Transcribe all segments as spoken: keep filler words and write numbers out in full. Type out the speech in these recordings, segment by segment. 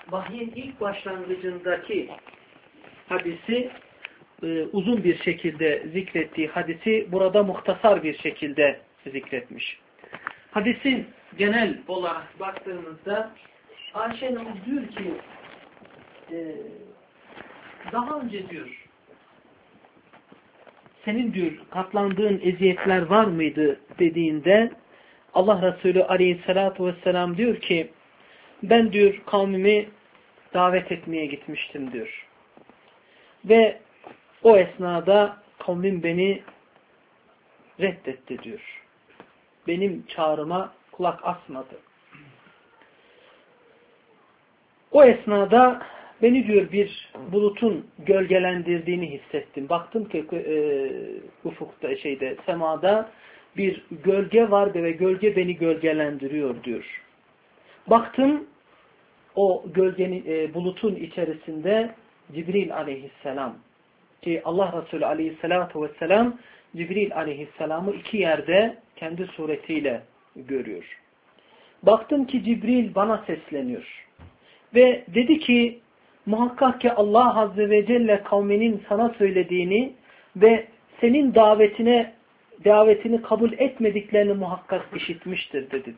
vahyin ilk başlangıcındaki hadisi e, uzun bir şekilde zikrettiği hadisi burada muhtasar bir şekilde zikretmiş. Hadisin genel olarak baktığımızda Ayşe Hanım diyor ki e, daha önce diyor senin diyor katlandığın eziyetler var mıydı dediğinde Allah Resulü Aleyhisselatü Vesselam diyor ki ben diyor kavmimi davet etmeye gitmiştim diyor. Ve o esnada kavmim beni reddetti diyor. Benim çağrıma kulak asmadı. O esnada beni diyor bir bulutun gölgelendirdiğini hissettim. Baktım ki e, ufukta şeyde semada bir gölge var ve gölge beni gölgelendiriyor diyor. Baktım o gölgenin e, bulutun içerisinde Cibril aleyhisselam ki Allah Resulü aleyhissalatu vesselam Cibril aleyhisselamı iki yerde kendi suretiyle görüyor. Baktım ki Cibril bana sesleniyor. Ve dedi ki muhakkak ki Allah Azze ve Celle kavminin sana söylediğini ve senin davetine davetini kabul etmediklerini muhakkak işitmiştir dedi.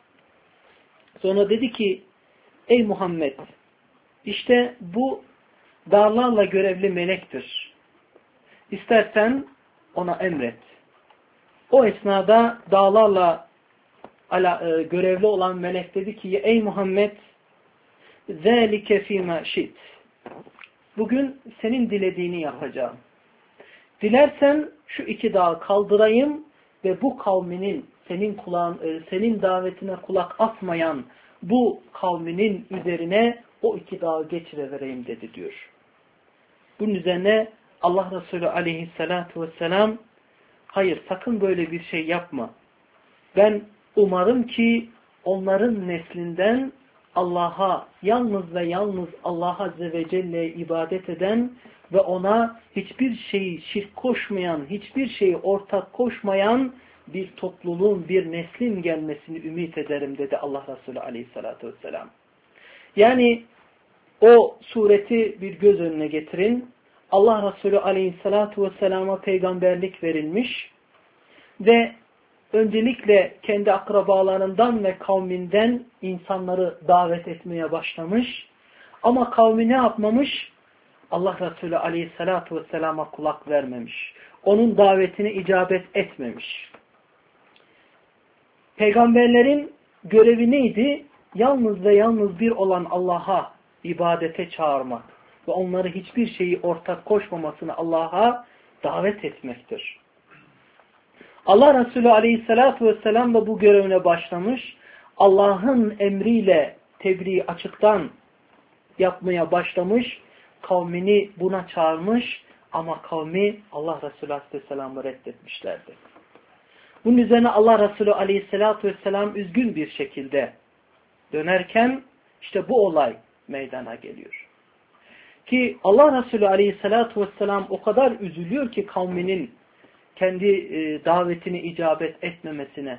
Sonra dedi ki ey Muhammed işte bu dağlarla görevli melektir. İstersen ona emret. O esnada dağlarla ala, e, görevli olan melek dedi ki ey Muhammed ذَٰلِكَ ف۪ي مَا شِئْتِ bugün senin dilediğini yapacağım. Dilersen şu iki dağı kaldırayım ve bu kavminin senin kulağın, e, senin davetine kulak asmayan bu kavminin üzerine o iki dağı geçirevereyim dedi diyor. Bunun üzerine Allah Resulü aleyhissalatu vesselam hayır sakın böyle bir şey yapma. Ben umarım ki onların neslinden Allah'a yalnız ve yalnız Allah Azze ve Celle'ye ibadet eden ve ona hiçbir şeyi şirk koşmayan, hiçbir şeyi ortak koşmayan bir topluluğun, bir neslin gelmesini ümit ederim dedi Allah Resulü aleyhissalatu vesselam. Yani o sureti bir göz önüne getirin. Allah Resulü aleyhissalatu vesselama peygamberlik verilmiş ve öncelikle kendi akrabalarından ve kavminden insanları davet etmeye başlamış. Ama kavmi ne yapmamış? Allah Resulü aleyhissalatu vesselama kulak vermemiş. Onun davetine icabet etmemiş. Peygamberlerin görevi neydi? Yalnız ve yalnız bir olan Allah'a ibadete çağırmak ve onları hiçbir şeyi ortak koşmamasını Allah'a davet etmektir. Allah Resulü aleyhissalatu vesselam da bu görevine başlamış. Allah'ın emriyle tebliği açıktan yapmaya başlamış. Kavmini buna çağırmış ama kavmi Allah Resulü aleyhisselam'ı reddetmişlerdi. Bunun üzerine Allah Resulü aleyhissalatu vesselam üzgün bir şekilde dönerken işte bu olay meydana geliyor. Ki Allah Resulü aleyhissalatu vesselam o kadar üzülüyor ki kavminin kendi e, davetini icabet etmemesine.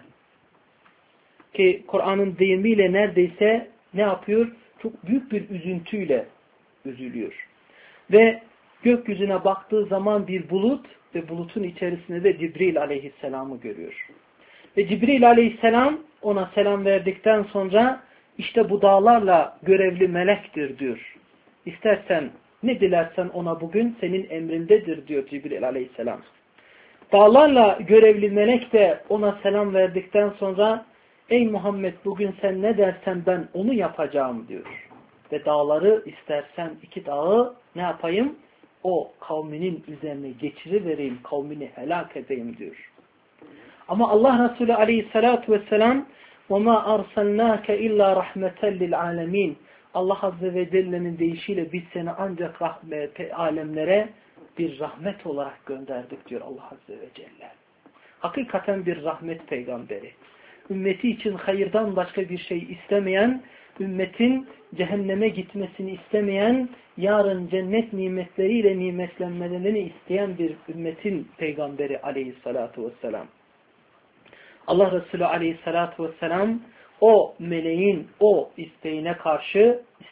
Ki Kur'an'ın deyimiyle neredeyse ne yapıyor? Çok büyük bir üzüntüyle üzülüyor. Ve gökyüzüne baktığı zaman bir bulut ve bulutun içerisinde de Cibril aleyhisselamı görüyor. Ve Cibril aleyhisselam ona selam verdikten sonra işte bu dağlarla görevli melektir diyor. İstersen ne dilersen ona bugün senin emrindedir diyor Cibril aleyhisselam. Dağlarla görevli melek de ona selam verdikten sonra ey Muhammed bugün sen ne dersen ben onu yapacağım diyor. Ve dağları istersen iki dağı ne yapayım? O kavminin üzerine geçirivereyim, kavmini helak edeyim diyor. Ama Allah Resulü aleyhissalatu vesselam وَمَا أَرْسَلْنَاكَ اِلَّا رَحْمَةً لِلْعَالَمِينَ Allah Azze ve Celle'nin deyişiyle biz seni ancak rahmet, alemlere bir rahmet olarak gönderdik diyor Allah Azze ve Celle. Hakikaten bir rahmet peygamberi. Ümmeti için hayırdan başka bir şey istemeyen, ümmetin cehenneme gitmesini istemeyen, yarın cennet nimetleriyle nimetlenmelerini isteyen bir ümmetin peygamberi aleyhissalatu vesselam. Allah Resulü aleyhissalatu vesselam o meleğin o isteğine karşı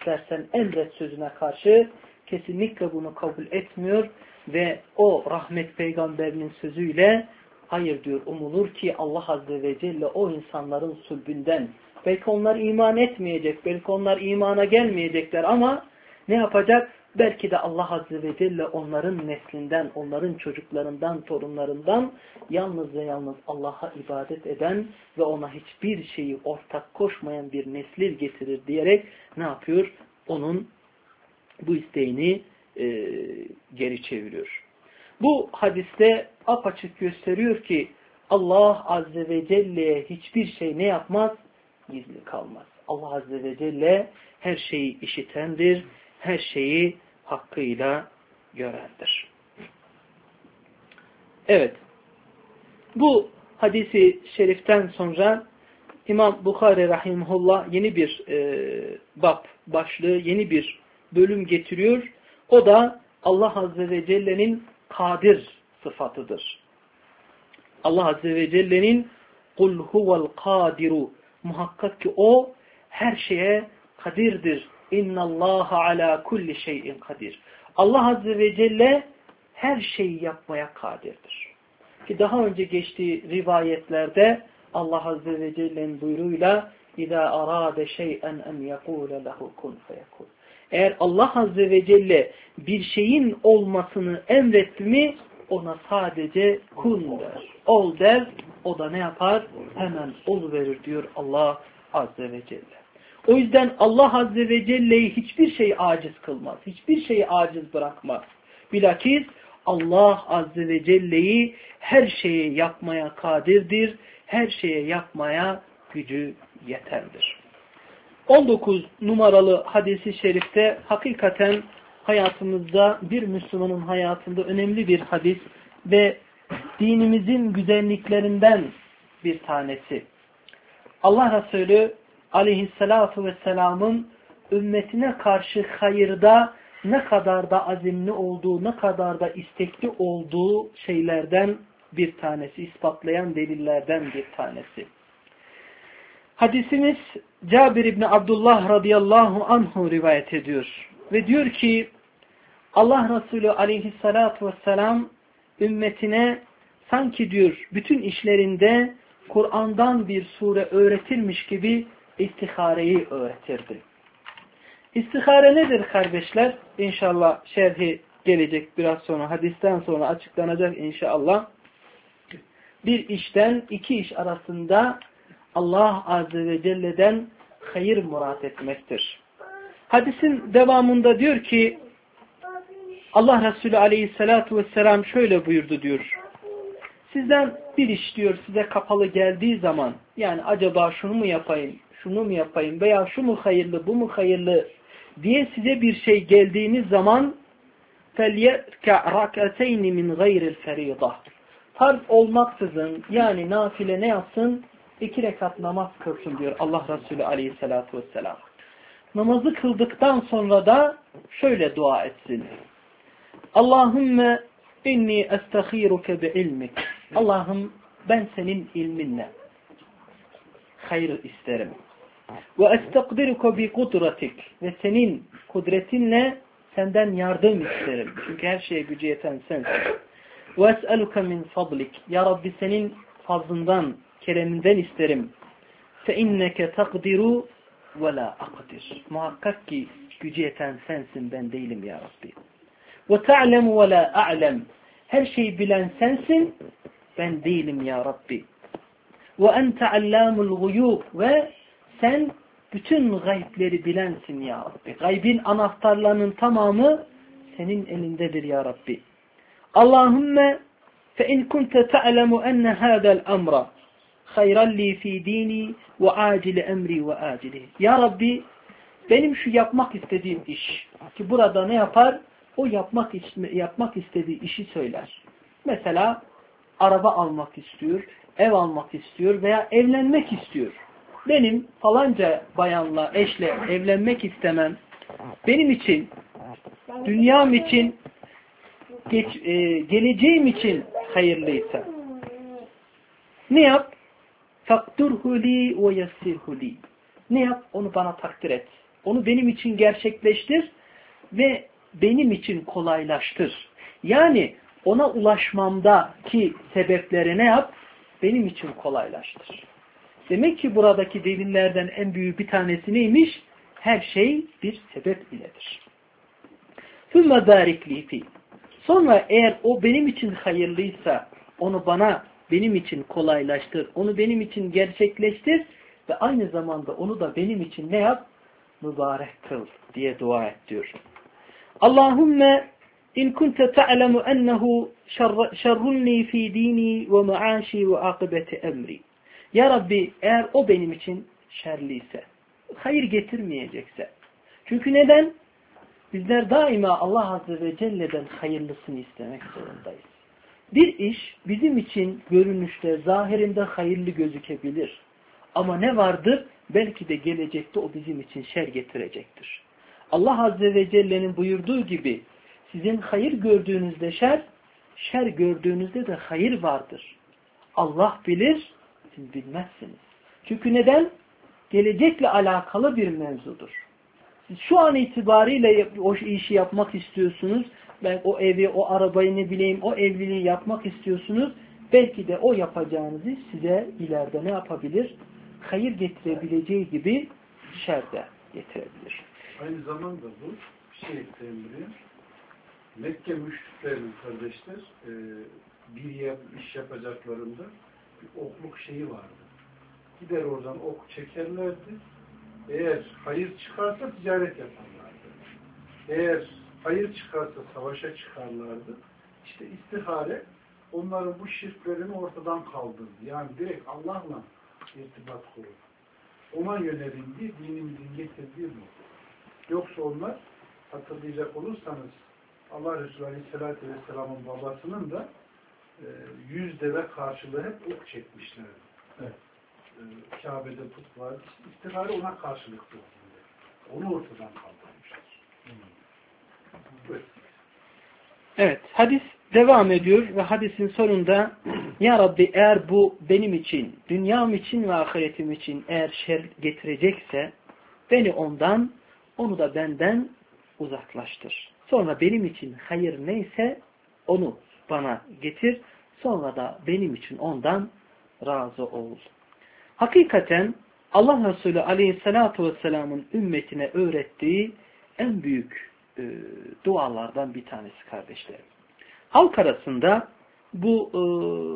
istersen emret sözüne karşı kesinlikle bunu kabul etmiyor ve o rahmet peygamberinin sözüyle hayır diyor, umulur ki Allah Azze ve Celle o insanların sulbünden, belki onlar iman etmeyecek, belki onlar imana gelmeyecekler ama ne yapacak? Belki de Allah Azze ve Celle onların neslinden, onların çocuklarından, torunlarından yalnız ve yalnız Allah'a ibadet eden ve ona hiçbir şeyi ortak koşmayan bir nesil getirir diyerek ne yapıyor? Onun bu isteğini e, geri çeviriyor. Bu hadiste apaçık gösteriyor ki Allah Azze ve Celle'ye hiçbir şey ne yapmaz? Gizli kalmaz. Allah Azze ve Celle her şeyi işitendir, her şeyi hakkıyla görendir. Evet. Bu hadisi şeriften sonra İmam Bukhari rahimahullah yeni bir e, bab başlığı, yeni bir bölüm getiriyor. O da Allah Azze ve Celle'nin kadir sıfatıdır. Allah Azze ve Celle'nin kul huvel kadiru, muhakkak ki o her şeye kadirdir. İnnallaha ala kulli şeyin kadir. Allah Azze ve Celle her şeyi yapmaya kadirdir. Ki daha önce geçtiği rivayetlerde Allah Azze ve Celle'nin buyruğuyla İzâ arâde şey'en en yekûle lehu kun feyekûn. Eğer Allah Azze ve Celle bir şeyin olmasını emretti mi ona sadece kun der, ol der, o da ne yapar? Hemen oluverir diyor Allah Azze ve Celle. O yüzden Allah Azze ve Celle'yi hiçbir şey aciz kılmaz. Hiçbir şeyi aciz bırakmaz. Bilakis Allah Azze ve Celle'yi her şeye yapmaya kadirdir. Her şeye yapmaya gücü yeterdir. on dokuz numaralı hadisi şerifte hakikaten hayatımızda, bir Müslümanın hayatında önemli bir hadis ve dinimizin güzelliklerinden bir tanesi. Allah Resulü aleyhissalatu vesselamın ümmetine karşı hayırda ne kadar da azimli olduğu, ne kadar da istekli olduğu şeylerden bir tanesi, ispatlayan delillerden bir tanesi. Hadisimiz Cabir İbni Abdullah radıyallahu anhu rivayet ediyor. Ve diyor ki Allah Resulü aleyhissalatu vesselam ümmetine sanki diyor bütün işlerinde Kur'an'dan bir sure öğretilmiş gibi istihareyi öğretirdi. İstihare nedir kardeşler? İnşallah şerhi gelecek biraz sonra, hadisten sonra açıklanacak inşallah. Bir işten iki iş arasında Allah Azze ve Celle'den hayır murat etmektir. Hadisin devamında diyor ki Allah Resulü Aleyhisselatü Vesselam şöyle buyurdu diyor. Sizden bir iş diyor size kapalı geldiği zaman, yani acaba şunu mu yapayım, şunu mu yapayım veya şu mu hayırlı, bu mu hayırlı diye size bir şey geldiğiniz zaman فَلْيَرْكَعْ رَكَتَيْنِ مِنْ غَيْرِ الْفَرِيضَةِ farz olmaksızın, yani nafile ne yapsın? İki rekat namaz kılsın diyor Allah Resulü Aleyhisselatü Vesselam. Namazı kıldıktan sonra da şöyle dua etsin. Allahümme inni estaghiruke bi ilmik. Allah'ım ben senin ilminle hayır isterim. Ve estaqdiruke bi kudratik. Ve senin kudretinle senden yardım isterim. Çünkü her şeye gücü yeten sensin. Ve es'eluke min fadlik. Ya Rabbi senin fazlından, kereminden isterim. Fe inneke takdiru ve la akdir. Muhakkak ki gücü yeten sensin, ben değilim ya Rabbi. Ve ta'lemu ve la a'lem. Her şeyi bilen sensin, ben değilim ya Rabbi. Ve ente allamul guyub. Ve sen bütün gaybleri bilensin ya Rabbi. Gaybin anahtarlarının tamamı senin elindedir ya Rabbi. Allahümme fe in kunte ta'lemu enne hâdel emra hayran li fi dini ve acili emri ve acili. Ya Rabbi benim şu yapmak istediğim iş ki burada ne yapar? O yapmak yapmak istediği işi söyler. Mesela araba almak istiyor, ev almak istiyor veya evlenmek istiyor. Benim falanca bayanla, eşle evlenmek istemem benim için, dünyam için, geç, e, geleceğim için hayırlıysa ne yap? Fakturhu li ve yessirhu li. Ne yap? Onu bana takdir et. onu benim için gerçekleştir ve benim için kolaylaştır. Yani ona ulaşmamdaki sebepleri ne yap? Benim için kolaylaştır. Demek ki buradaki delillerden en büyük bir tanesi neymiş? Her şey bir sebep iledir. ثُمَّ بَارِكْ لِي فِي Sonra eğer o benim için hayırlıysa onu bana, benim için kolaylaştır, onu benim için gerçekleştir ve aynı zamanda onu da benim için ne yap? Mübarek kıl diye dua et diyor. Allahümme in kunte ta'lemu ennehu şerrunni fi dini ve maaşi ve akıbeti emri. Ya Rabbi, eğer o benim için şerliyse, hayır getirmeyecekse. Çünkü neden? Bizler daima Allah Azze ve Celle'den hayırlısını istemek zorundayız. Bir iş bizim için görünüşte, zahirinde hayırlı gözükebilir. Ama ne vardır? Belki de gelecekte o bizim için şer getirecektir. Allah Azze ve Celle'nin buyurduğu gibi sizin hayır gördüğünüzde şer, şer gördüğünüzde de hayır vardır. Allah bilir, siz bilmezsiniz. Çünkü neden? Gelecekle alakalı bir mevzudur. Siz şu an itibariyle o işi yapmak istiyorsunuz. Ben o evi, o arabayı ne bileyim, o evliliği yapmak istiyorsunuz. Belki de o yapacağınız iş size ileride ne yapabilir? Hayır getirebileceği gibi şer de getirebilir. Aynı zamanda bu bir şey ekleyeyim. Mekke müşriklerinin kardeşler e, bir yer, iş yapacaklarında bir okluk şeyi vardı. Gider oradan ok çekerlerdi. Eğer hayır çıkarsa ticaret yaparlardı. Eğer hayır çıkarsa savaşa çıkarlardı. İşte istihare onların bu şirklerini ortadan kaldırdı. Yani direkt Allah'la irtibat kurur. Ona yönelildi, dinimizin getirdiği bu. Yoksa onlar, hatırlayacak olursanız, Allah Resulü Aleyhisselatü Vesselam'ın babasının da e, yüz deve karşılığı hep ok çekmişlerdi. Evet. E, Kabe'de put vardı. İstihare ona karşılıktı. Onu ortadan kaldırmışlar. Hmm. Evet, hadis devam ediyor ve hadisin sonunda Ya Rabbi, eğer bu benim için, dünyam için ve ahiretim için eğer şer getirecekse beni ondan, onu da benden uzaklaştır. Sonra benim için hayır neyse onu bana getir. Sonra da benim için ondan razı ol. Hakikaten Allah Resulü Aleyhisselatü Vesselam'ın ümmetine öğrettiği en büyük e, dualardan bir tanesi kardeşlerim. Halk arasında bu e,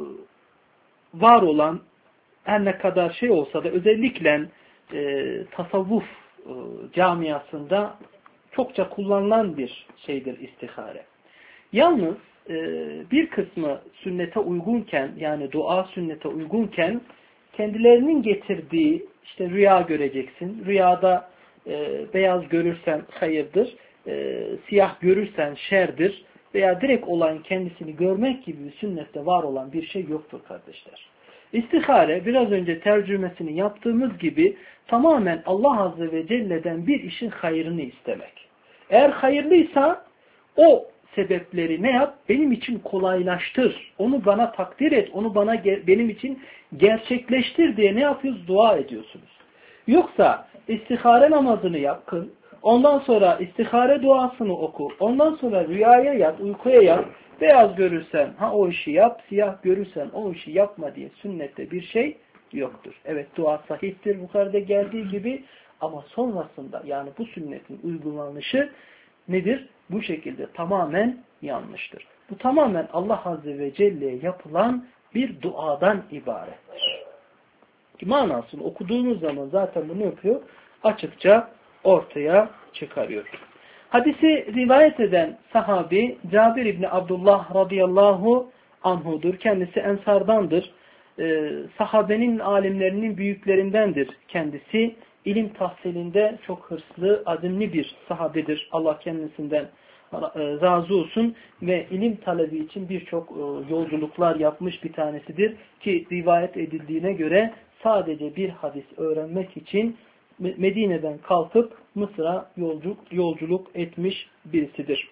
var olan her ne kadar şey olsa da özellikle e, tasavvuf e, camiasında çokça kullanılan bir şeydir istihare. Yalnız e, bir kısmı sünnete uygunken, yani dua sünnete uygunken kendilerinin getirdiği işte rüya göreceksin. Rüyada e, beyaz görürsen hayırdır, e, siyah görürsen şerdir veya direkt olan kendisini görmek gibi bir sünnette var olan bir şey yoktur kardeşler. İstihare biraz önce tercümesini yaptığımız gibi tamamen Allah Azze ve Celle'den bir işin hayrını istemek. Eğer hayırlıysa o sebepleri ne yap? Benim için kolaylaştır. Onu bana takdir et. Onu bana benim için gerçekleştir diye ne yapıyoruz? Dua ediyorsunuz. Yoksa istihare namazını yap, kıl. Ondan sonra istihare duasını oku. Ondan sonra rüyaya yat, uykuya yat. Beyaz görürsen ha o işi yap, siyah görürsen o işi yapma diye sünnette bir şey yoktur. Evet, dua sahihtir Bukhari'de geldiği gibi ama sonrasında yani bu sünnetin uygulanışı nedir? Bu şekilde tamamen yanlıştır. Bu tamamen Allah Azze ve Celle'ye yapılan bir duadan ibarettir. Manasını okuduğunuz zaman zaten bunu yapıyor, açıkça ortaya çıkarıyor. Hadisi rivayet eden sahabi Cabir İbni Abdullah radıyallahu anhudur. Kendisi ensardandır. Ee, sahabenin alimlerinin büyüklerindendir kendisi. İlim tahsilinde çok hırslı, azimli bir sahabedir. Allah kendisinden razı olsun ve ilim talebi için birçok yolculuklar yapmış bir tanesidir. Ki rivayet edildiğine göre sadece bir hadis öğrenmek için Medine'den kalkıp Mısır'a yolculuk, yolculuk etmiş birisidir.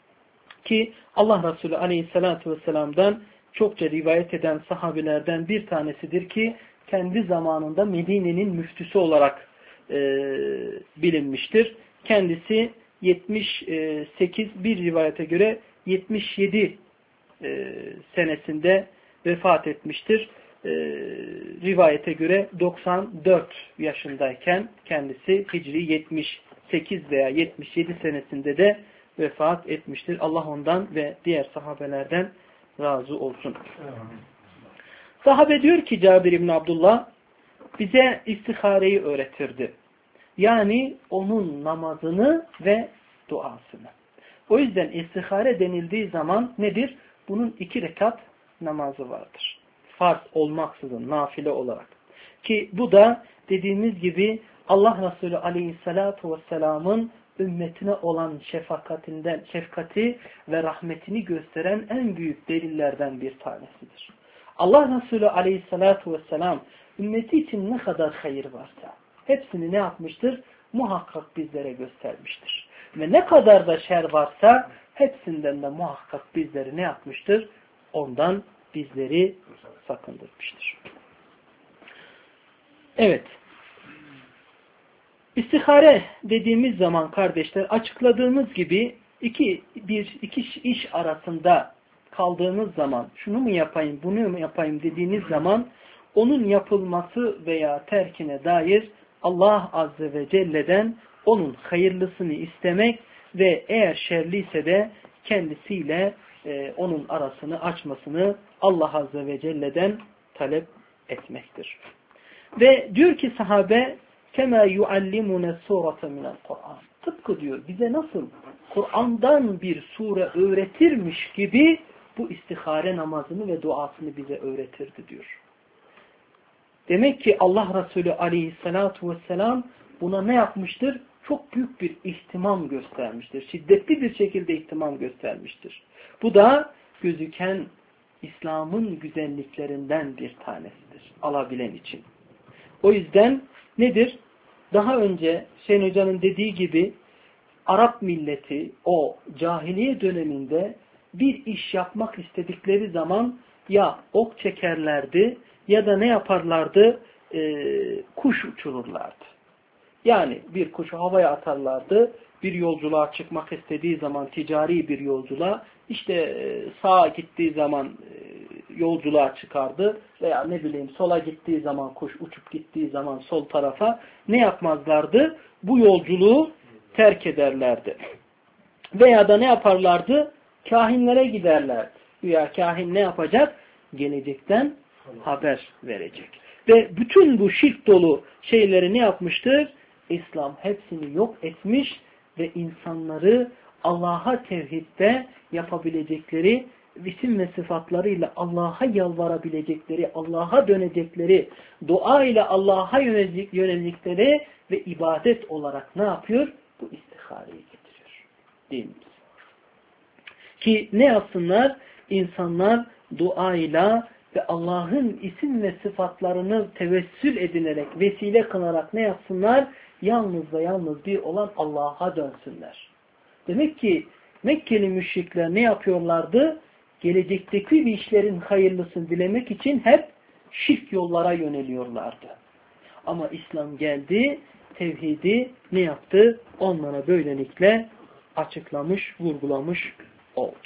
Ki Allah Resulü Aleyhisselatü Vesselam'dan çokça rivayet eden sahabelerden bir tanesidir ki kendi zamanında Medine'nin müftüsü olarak e, bilinmiştir. Kendisi yetmiş sekiz, bir rivayete göre yetmiş yedi e, senesinde vefat etmiştir. E, rivayete göre doksan dört yaşındayken kendisi Hicri yetmiş sekiz veya yetmiş yedi senesinde de vefat etmiştir. Allah ondan ve diğer sahabelerden razı olsun. Sahabe diyor ki Cabir İbni Abdullah, bize istihareyi öğretirdi. Yani onun namazını ve duasını. O yüzden istihare denildiği zaman nedir? Bunun iki rekat namazı vardır. Farz olmaksızın, nafile olarak. Ki bu da dediğimiz gibi Allah Resulü Aleyhisselatü Vesselam'ın ümmetine olan şefakatinden, şefkati ve rahmetini gösteren en büyük delillerden bir tanesidir. Allah Resulü Aleyhisselatü Vesselam ümmeti için ne kadar hayır varsa hepsini ne yapmıştır? Muhakkak bizlere göstermiştir. Ve ne kadar da şer varsa hepsinden de muhakkak bizleri ne yapmıştır? Ondan bizleri sakındırmıştır. Evet. İstihare dediğimiz zaman kardeşler açıkladığımız gibi iki bir iki iş arasında kaldığınız zaman şunu mu yapayım, bunu mu yapayım dediğiniz zaman onun yapılması veya terkine dair Allah Azze ve Celle'den onun hayırlısını istemek ve eğer şerliyse de kendisiyle e, onun arasını açmasını Allah Azze ve Celle'den talep etmektir. Ve diyor ki sahabe kema yuallimuna surata minel Kur'an. Tıpkı diyor bize nasıl Kur'an'dan bir sure öğretirmiş gibi bu istihare namazını ve duasını bize öğretirdi diyor. Demek ki Allah Resulü Aleyhisselatü Vesselam buna ne yapmıştır? Çok büyük bir ihtimam göstermiştir. Şiddetli bir şekilde ihtimam göstermiştir. Bu da gözüken İslam'ın güzelliklerinden bir tanesidir. Alabilen için. O yüzden nedir? Daha önce Hüseyin Hoca'nın dediği gibi Arap milleti o cahiliye döneminde bir iş yapmak istedikleri zaman ya ok çekerlerdi ya da ne yaparlardı? Ee, kuş uçururlardı. Yani bir kuşu havaya atarlardı. Bir yolculuğa çıkmak istediği zaman ticari bir yolculuğa işte sağa gittiği zaman yolculuğa çıkardı veya ne bileyim sola gittiği zaman kuş uçup gittiği zaman sol tarafa ne yapmazlardı? Bu yolculuğu terk ederlerdi. Veya da ne yaparlardı? Kahinlere giderlerdi. Veya kahin ne yapacak? Gelecekten haber verecek. Ve bütün bu şirk dolu şeyleri ne yapmıştır? İslam hepsini yok etmiş ve insanları Allah'a tevhidde yapabilecekleri isim ve sıfatlarıyla Allah'a yalvarabilecekleri, Allah'a dönecekleri, dua ile Allah'a yönelecekleri ve ibadet olarak ne yapıyor? Bu istihareyi getiriyor. Değil mi? Ki ne yapsınlar? İnsanlar duayla ve Allah'ın isim ve sıfatlarını tevessül edinerek, vesile kılarak ne yapsınlar? Yalnız ve yalnız bir olan Allah'a dönsünler. Demek ki Mekkeli müşrikler ne yapıyorlardı? Gelecekteki bir işlerin hayırlısını dilemek için hep şirk yollara yöneliyorlardı. Ama İslam geldi, tevhidi ne yaptı? Onlara böylelikle açıklamış, vurgulamış oldu.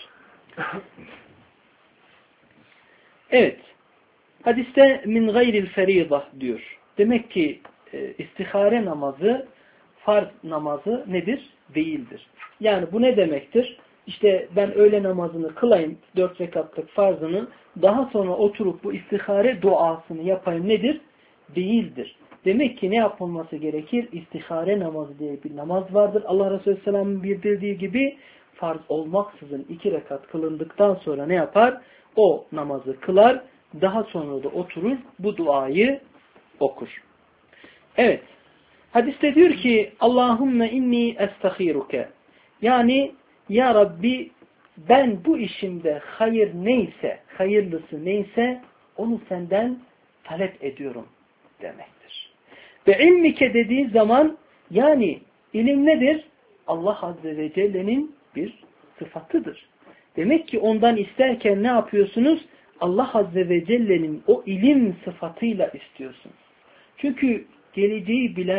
Evet. Hadiste min gayril ferîdah diyor. Demek ki e, istihare namazı farz namazı nedir? Değildir. Yani bu ne demektir? İşte ben öğle namazını kılayım, dört rekatlık farzını, daha sonra oturup bu istihare duasını yapayım nedir? Değildir. Demek ki ne yapılması gerekir? İstihare namazı diye bir namaz vardır. Allah Resulü Aleyhisselam'ın bildirdiği gibi farz olmaksızın iki rekat kılındıktan sonra ne yapar? O namazı kılar, daha sonra da oturur, bu duayı okur. Evet. Hadiste diyor ki Allahümme inni estahiruke. Yani ya Rabbi ben bu işimde hayır neyse, hayırlısı neyse onu senden talep ediyorum demektir. Ve ilmike dediği zaman yani ilim nedir? Allah Azze ve Celle'nin bir sıfatıdır. Demek ki ondan isterken ne yapıyorsunuz? Allah Azze ve Celle'nin o ilim sıfatıyla istiyorsunuz. Çünkü geleceği bilen,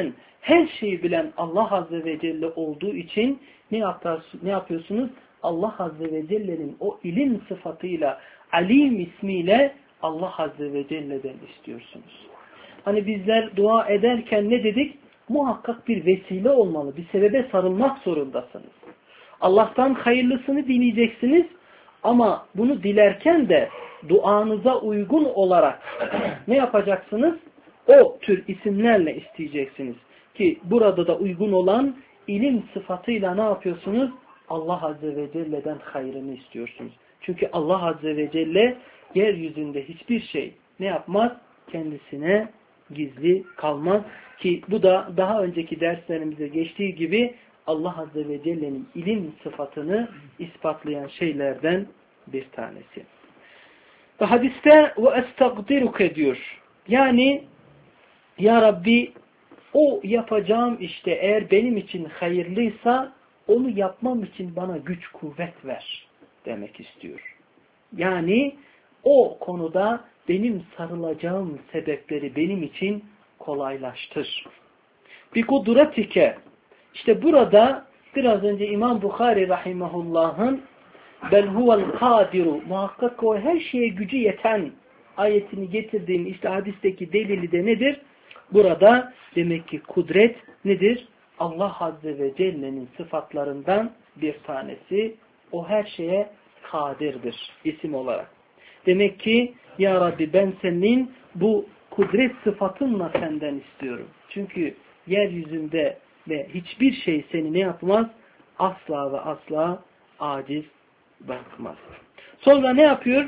her şeyi bilen Allah Azze ve Celle olduğu için ne, yapar, ne yapıyorsunuz? Allah Azze ve Celle'nin o ilim sıfatıyla, alim ismiyle Allah Azze ve Celle'den istiyorsunuz. Hani bizler dua ederken ne dedik? Muhakkak bir vesile olmalı, bir sebebe sarılmak zorundasınız. Allah'tan hayırlısını dileyeceksiniz ama bunu dilerken de duanıza uygun olarak ne yapacaksınız? O tür isimlerle isteyeceksiniz. Ki burada da uygun olan ilim sıfatıyla ne yapıyorsunuz? Allah Azze ve Celle'den hayrını istiyorsunuz. Çünkü Allah Azze ve Celle yeryüzünde hiçbir şey ne yapmaz? Kendisine gizli kalmaz. Ki bu da daha önceki derslerimize geçtiği gibi Allah Azze ve Celle'nin ilim sıfatını ispatlayan şeylerden bir tanesi. Ve hadiste ve estagdiruke diyor. Yani ya Rabbi o yapacağım işte eğer benim için hayırlıysa onu yapmam için bana güç kuvvet ver demek istiyor. Yani o konuda benim sarılacağım sebepleri benim için kolaylaştır. Bi kudretike. İşte burada biraz önce İmam Bukhari rahimahullah'ın bel huvel kadiru muhakkak o her şeye gücü yeten ayetini getirdiğim işte hadisteki delili de nedir? Burada demek ki kudret nedir? Allah Azze ve Celle'nin sıfatlarından bir tanesi. O her şeye kadirdir isim olarak. Demek ki ya Rabbi ben senin bu kudret sıfatınla senden istiyorum. Çünkü yeryüzünde ve hiçbir şey seni ne yapmaz? Asla ve asla aciz bırakmaz. Sonra ne yapıyor?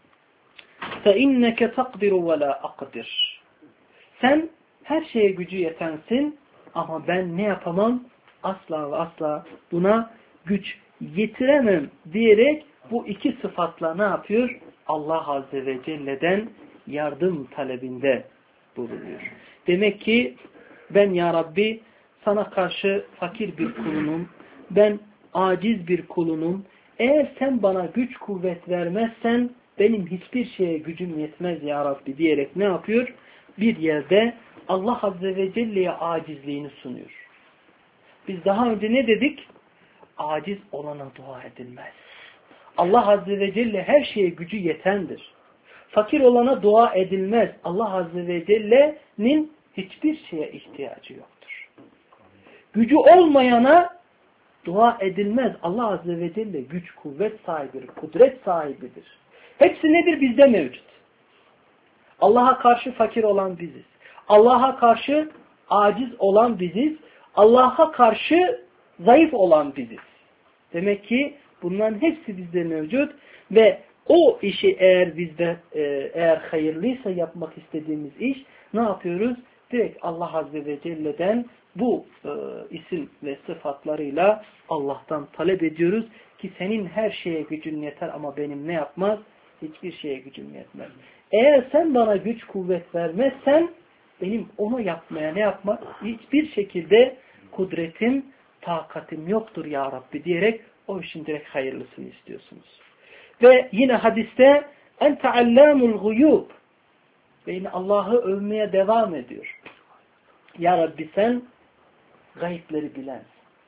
فَاِنَّكَ تَقْدِرُ وَلَا أَقْدِرُ Sen her şeye gücü yetensin ama ben ne yapamam? Asla ve asla buna güç yetiremem diyerek bu iki sıfatla ne yapıyor? Allah Azze ve Celle'den yardım talebinde bulunuyor. Demek ki ben ya Rabbi sana karşı fakir bir kulunum, ben aciz bir kulunum. Eğer sen bana güç kuvvet vermezsen benim hiçbir şeye gücüm yetmez ya Rabbi diyerek ne yapıyor? Bir yerde Allah Azze ve Celle'ye acizliğini sunuyor. Biz daha önce ne dedik? Aciz olana dua edilmez. Allah Azze ve Celle her şeye gücü yetendir. Fakir olana dua edilmez. Allah Azze ve Celle'nin hiçbir şeye ihtiyacı yoktur. Gücü olmayana dua edilmez. Allah Azze ve Celle güç, kuvvet sahibidir, kudret sahibidir. Hepsi nedir? Bizde mevcut. Allah'a karşı fakir olan biziz. Allah'a karşı aciz olan biziz. Allah'a karşı zayıf olan biziz. Demek ki bunların hepsi bizde mevcut ve o işi eğer bizde e, eğer hayırlıysa yapmak istediğimiz iş ne yapıyoruz? Direkt Allah Azze ve Celle'den bu e, isim ve sıfatlarıyla Allah'tan talep ediyoruz ki senin her şeye gücün yeter ama benim ne yapmaz? Hiçbir şeye gücüm yetmez. Eğer sen bana güç kuvvet vermezsen benim onu yapmaya ne yapmak? Hiçbir şekilde kudretim, takatim yoktur ya Rabbi diyerek o işin direkt hayırlısını istiyorsunuz. Ve yine hadiste ente allamul guyub ve yine Allah'ı övmeye devam ediyor. Ya Rabbi sen gayipleri bilensin.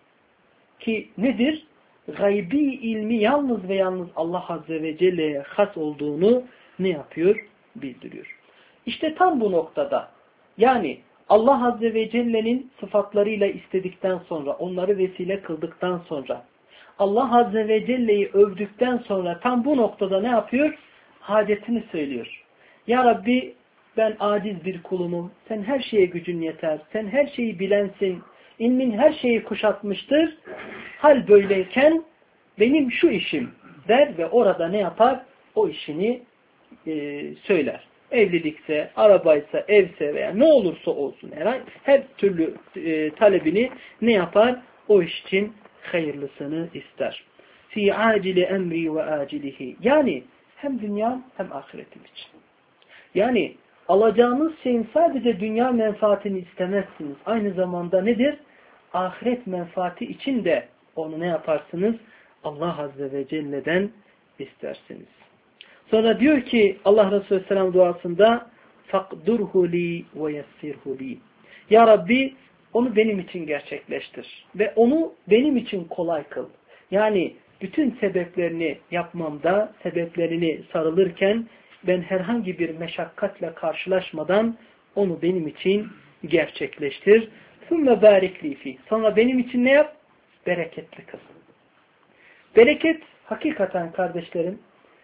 Ki nedir? Gaybi ilmi yalnız ve yalnız Allah Azze ve Celle'ye has olduğunu ne yapıyor? Bildiriyor. İşte tam bu noktada yani Allah Azze ve Celle'nin sıfatlarıyla istedikten sonra, onları vesile kıldıktan sonra, Allah Azze ve Celle'yi övdükten sonra tam bu noktada ne yapıyor? Hacetini söylüyor. Ya Rabbi ben aciz bir kulunum, sen her şeye gücün yeter, sen her şeyi bilensin, ilmin her şeyi kuşatmıştır. Hal böyleyken benim şu işim der ve orada ne yapar? O işini e, söyler. Evlilikse, arabaysa, evse veya ne olursa olsun herhangi her türlü e, talebini ne yapar? O iş için hayırlısını ister. Fi acili emri ve acilihi. Yani hem dünya hem ahiretim için. Yani alacağınız şeyin sadece dünya menfaatini istemezsiniz. Aynı zamanda nedir? Ahiret menfaati için de onu ne yaparsınız? Allah Azze ve Celle'den istersiniz. Sonra diyor ki Allah Resulü Selam duasında فَقْدُرْهُ لِي وَيَسِّرْهُ لِي Ya Rabbi onu benim için gerçekleştir. Ve onu benim için kolay kıl. Yani bütün sebeplerini yapmamda, sebeplerini sarılırken ben herhangi bir meşakkatle karşılaşmadan onu benim için gerçekleştir. ثُمَّ بَارِكْ لِي فِيهِ Sonra benim için ne yap? Bereketli kıl. Bereket hakikaten kardeşlerim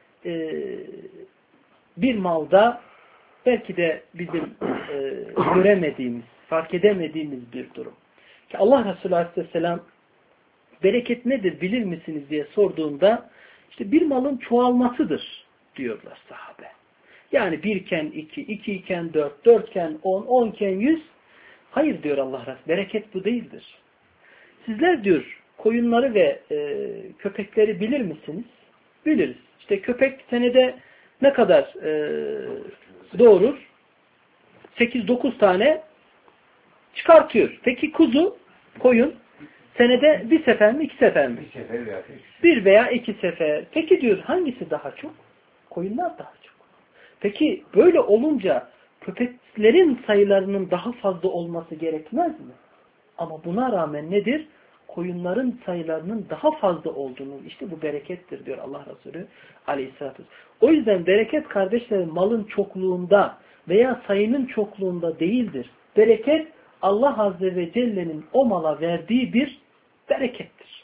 bir malda belki de bizim göremediğimiz, fark edemediğimiz bir durum. Ki Allah Resulü Aleyhisselam bereket nedir bilir misiniz diye sorduğunda işte bir malın çoğalmasıdır diyorlar sahabe. Yani birken iki, iki iken dört, dörtken on, onken yüz. Hayır diyor Allah Resulü. Bereket bu değildir. Sizler diyor koyunları ve e, köpekleri bilir misiniz? Biliriz. İşte köpek senede ne kadar e, doğurur? sekiz dokuz tane çıkartıyor. Peki kuzu, koyun senede bir sefer mi, iki sefer mi? Bir sefer veya iki. Bir veya iki sefer. Peki diyor hangisi daha çok? Koyunlar daha çok. Peki böyle olunca köpeklerin sayılarının daha fazla olması gerekmez mi? Ama buna rağmen nedir? Koyunların sayılarının daha fazla olduğunu, işte bu berekettir diyor Allah Resulü Aleyhisselatü Vesselam. O yüzden bereket kardeşlerim malın çokluğunda veya sayının çokluğunda değildir. Bereket Allah Azze ve Celle'nin o mala verdiği bir berekettir.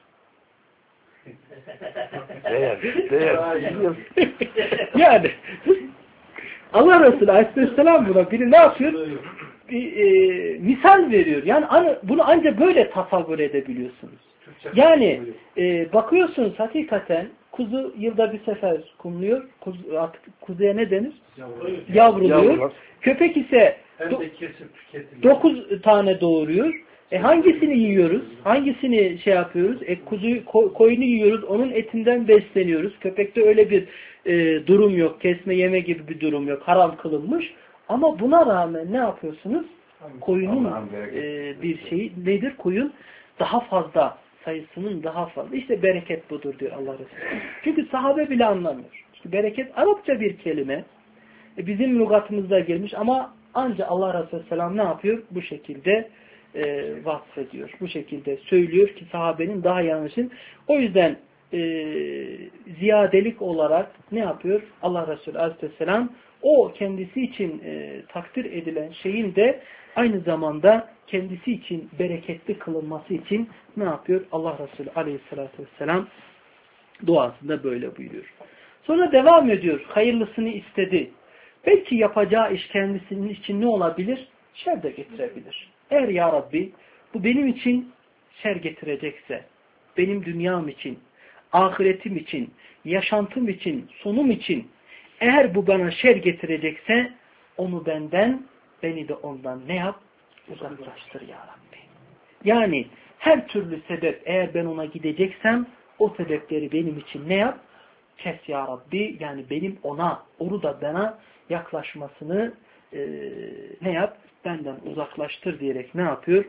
Değer, değer. Yani Allah Resulü Aleyhisselam buna biri ne yapıyor? Bir, e, misal veriyor. Yani bunu ancak böyle tasavvur edebiliyorsunuz. Yani e, bakıyorsunuz hakikaten kuzu yılda bir sefer kumluyor. Kuzu, artık kuzuya ne denir? Yavruluyor. Yavruluyor. Yavrular. Köpek ise dokuz tane doğuruyor. E hangisini yiyoruz? Hangisini şey yapıyoruz? E kuzuyu, ko koyunu yiyoruz. Onun etinden besleniyoruz. Köpekte öyle bir e, durum yok. Kesme yeme gibi bir durum yok. Haram kılınmış. Ama buna rağmen ne yapıyorsunuz? Koyunun e, bir şeyi nedir? Koyun daha fazla, sayısının daha fazla. İşte bereket budur diyor Allah Resulü. Çünkü sahabe bile anlamıyor. İşte bereket Arapça bir kelime. E, bizim lügatımızda gelmiş ama ancak Allah Resulü Selam ne yapıyor? Bu şekilde e, vasfediyor. Bu şekilde söylüyor ki sahabenin daha yanlışın. O yüzden e, ziyadelik olarak ne yapıyor? Allah Resulü Aleyhisselam o kendisi için e, takdir edilen şeyin de aynı zamanda kendisi için bereketli kılınması için ne yapıyor? Allah Resulü Aleyhisselatü Vesselam duasında böyle buyuruyor. Sonra devam ediyor. Hayırlısını istedi. Belki yapacağı iş kendisinin için ne olabilir? Şer de getirebilir. Eğer ya Rabbi bu benim için şer getirecekse, benim dünyam için, ahiretim için, yaşantım için, sonum için eğer bu bana şer getirecekse onu benden, beni de ondan ne yap? Uzaklaştır ya Rabbi. Yani her türlü sebep eğer ben ona gideceksem o sebepleri benim için ne yap? Kes ya Rabbi. Yani benim ona, onu da bana yaklaşmasını e, ne yap? Benden uzaklaştır diyerek ne yapıyor?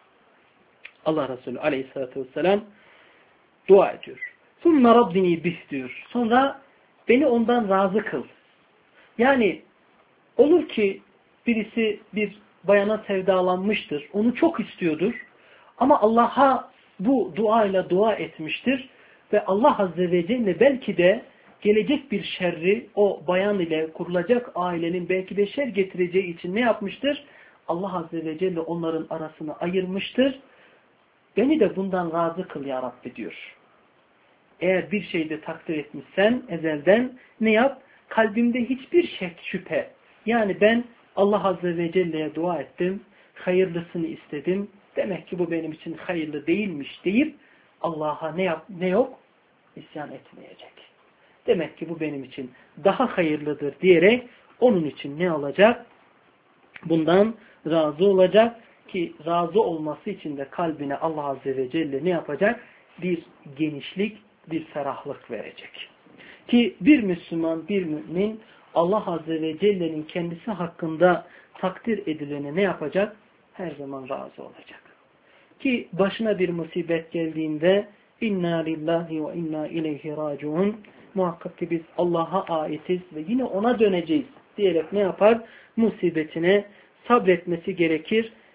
Allah Resulü Aleyhisselatü Vesselam dua ediyor. ثُمَّ رَبِّنِي bih diyor. Sonra beni ondan razı kıl. Yani olur ki birisi bir bayana sevdalanmıştır. Onu çok istiyordur. Ama Allah'a bu duayla dua etmiştir. Ve Allah Azze ve Celle belki de gelecek bir şerri o bayan ile kurulacak ailenin belki de şer getireceği için ne yapmıştır? Allah Azze ve Celle onların arasını ayırmıştır. Beni de bundan razı kıl ya Rabbi diyor. Eğer bir şeyde takdir etmişsen ezelden ne yap? Kalbimde hiçbir şek, şüphe. Yani ben Allah Azze ve Celle'ye dua ettim. Hayırlısını istedim. Demek ki bu benim için hayırlı değilmiş deyip Allah'a ne yap, ne yok? İsyan etmeyecek. Demek ki bu benim için daha hayırlıdır diyerek onun için ne olacak? Bundan razı olacak ki razı olması için de kalbine Allah Azze ve Celle ne yapacak? Bir genişlik, bir ferahlık verecek. Ki bir Müslüman, bir mümin Allah Azze ve Celle'nin kendisi hakkında takdir edilene ne yapacak? Her zaman razı olacak. Ki başına bir musibet geldiğinde inna lillahi ve inna ileyhi raciun, muhakkak ki biz Allah'a aitiz ve yine ona döneceğiz diyerek ne yapar? Musibetine sabretmesi gerekir.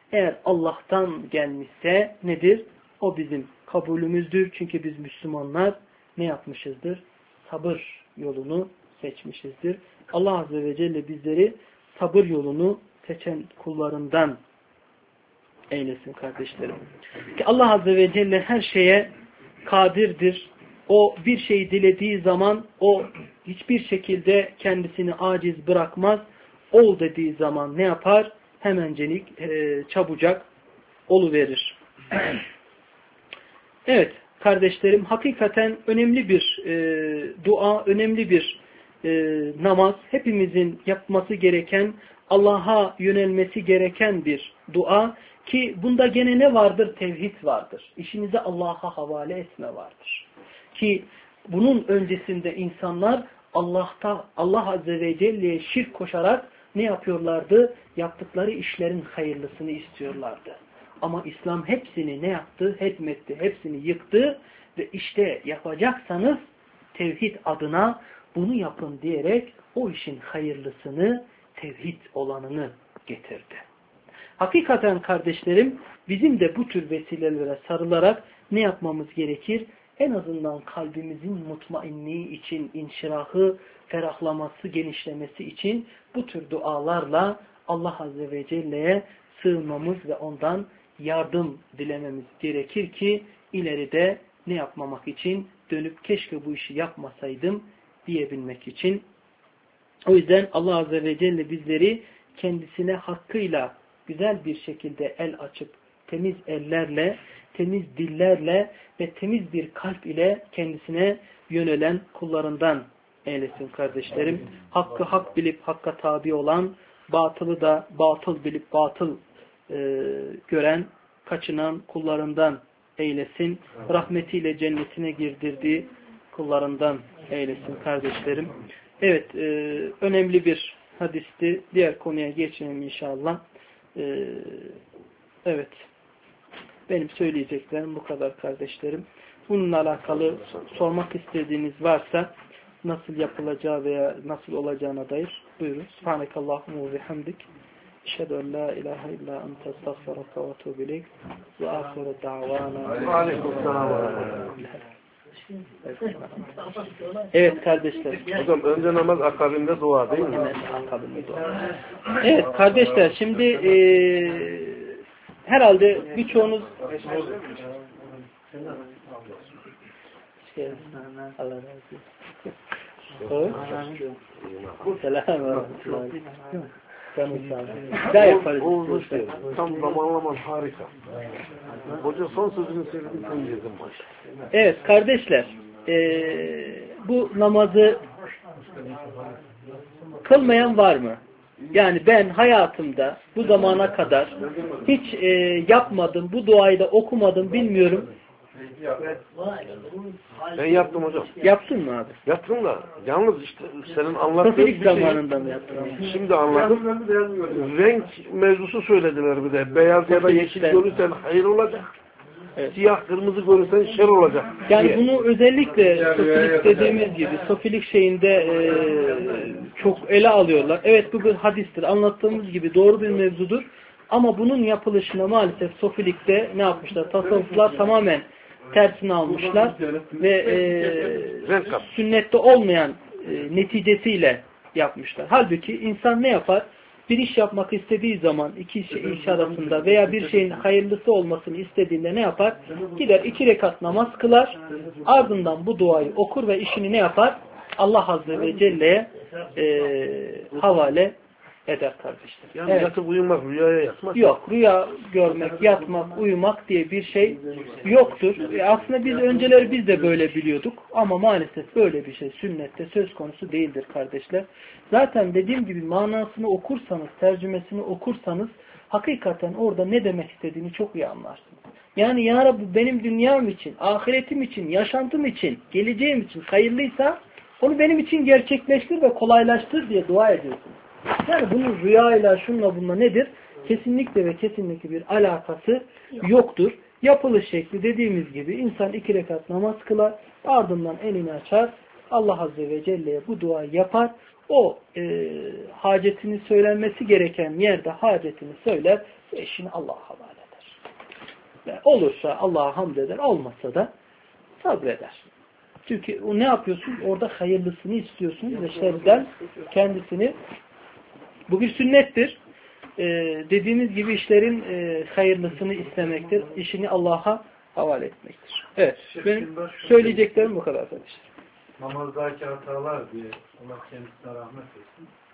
Eğer Allah'tan gelmişse nedir? O bizim kabulümüzdür. Çünkü biz Müslümanlar ne yapmışızdır? Sabır yolunu seçmişizdir. Allah Azze ve Celle bizleri sabır yolunu seçen kullarından eylesin kardeşlerim. Ki Allah Azze ve Celle her şeye kadirdir. O bir şeyi dilediği zaman o hiçbir şekilde kendisini aciz bırakmaz. Ol dediği zaman ne yapar? Hemencelik, e, çabucak oluverir. Evet kardeşlerim, hakikaten önemli bir e, dua, önemli bir e, namaz. Hepimizin yapması gereken, Allah'a yönelmesi gereken bir dua. Ki bunda gene ne vardır? Tevhid vardır. İşinizi Allah'a havale etme vardır. Ki bunun öncesinde insanlar Allah'ta, Allah Azze ve Celle'ye şirk koşarak ne yapıyorlardı? Yaptıkları işlerin hayırlısını istiyorlardı. Ama İslam hepsini ne yaptı? Hedmetti. Hepsini yıktı ve işte yapacaksanız tevhid adına bunu yapın diyerek o işin hayırlısını, tevhid olanını getirdi. Hakikaten kardeşlerim, bizim de bu tür vesilelere sarılarak ne yapmamız gerekir? En azından kalbimizin mutmainliği için, inşirahı, ferahlaması, genişlemesi için bu tür dualarla Allah Azze ve Celle'ye sığınmamız ve ondan yardım dilememiz gerekir ki ileride ne yapmamak için? Dönüp keşke bu işi yapmasaydım diyebilmek için. O yüzden Allah Azze ve Celle bizleri kendisine hakkıyla güzel bir şekilde el açıp temiz ellerle, temiz dillerle ve temiz bir kalp ile kendisine yönelen kullarından eylesin kardeşlerim. Hakkı hak bilip hakka tabi olan, batılı da batıl bilip batıl e, gören, kaçınan kullarından eylesin. Rahmetiyle cennetine girdirdiği kullarından eylesin kardeşlerim. Evet, e, önemli bir hadisti. Diğer konuya geçelim inşallah. E, evet. Benim söyleyeceklerim bu kadar kardeşlerim. Bununla alakalı sormak istediğiniz varsa nasıl yapılacağı veya nasıl olacağına dair buyurun. Subhanekallahumma ve bihamdik. Eşhedü en la ilahe illa ente estağfiruke ve etûbü ileyk. Ve âhiru da'vana. Aleykümselam. Evet kardeşler. Hocam önce namaz akabinde dua değil mi? Evet, akabinde dua. Evet kardeşler, şimdi e, herhalde birçoğunuz şey, Allah razı olsun. Selam. Daha yaparız. Tam zamanlaman harika. Hoca son sözünü söyledin, sen girdin baş. Evet kardeşler, e, bu namazı kılmayan var mı? Yani ben hayatımda bu zamana kadar hiç e, yapmadım, bu duayı da okumadım, bilmiyorum. Ben yaptım hocam. Yaptın mı abi? Yaptım da yalnız işte senin anlattığın Sofilik bir şey. zamanında mı yaptın? Şimdi anladım. Renk mevzusu söylediler bir de. Beyaz ya da yeşil görürsen hayır olacak. Evet. Siyah kırmızı görürsen şer olacak. Yani diye. bunu özellikle sofilik dediğimiz gibi sofilik şeyinde e, çok ele alıyorlar. Evet bu bir hadistir. Anlattığımız gibi doğru bir mevzudur. Ama bunun yapılışına maalesef sofilikte ne yapmışlar? Tasavvuflar tamamen tersini almışlar ve e, sünnette olmayan e, neticesiyle yapmışlar. Halbuki insan ne yapar? Bir iş yapmak istediği zaman iki iş, iş arasında veya bir şeyin hayırlısı olmasını istediğinde ne yapar? Gider iki rekat namaz kılar, ardından bu duayı okur ve işini ne yapar? Allah Azze ve Celle'ye e, havale eder kardeşler. Yani evet. yatıp uyumak, rüyaya yatmak. Yok, rüya görmek, yatmak, uyumak diye bir şey yoktur. E aslında biz önceleri biz de böyle biliyorduk ama maalesef böyle bir şey sünnette söz konusu değildir kardeşler. Zaten dediğim gibi manasını okursanız, tercümesini okursanız hakikaten orada ne demek istediğini çok iyi anlarsınız. Yani ya Rabbi benim dünyam için, ahiretim için, yaşantım için, geleceğim için hayırlıysa onu benim için gerçekleştir ve kolaylaştır diye dua ediyorsunuz. Yani bunun rüyayla, şunla bununla nedir? Kesinlikle ve kesinlikle bir alakası yoktur. Yapılış şekli dediğimiz gibi insan iki rekat namaz kılar, ardından elini açar, Allah Azze ve Celle'ye bu duayı yapar. O e, hacetini söylenmesi gereken yerde hacetini söyler ve işini Allah'a havale eder. Ve olursa Allah'a hamd eder, olmazsa da sabreder. Çünkü o ne yapıyorsun? Orada hayırlısını istiyorsun ve şerden kendisini. Bu bir sünnettir. Ee, dediğimiz gibi işlerin e, hayırlısını istemektir. İşini Allah'a havale etmektir. Evet. Benim söyleyeceklerim bu kadar arkadaşlar. Namazdaki hatalar diye Allah kendisine rahmet etsin.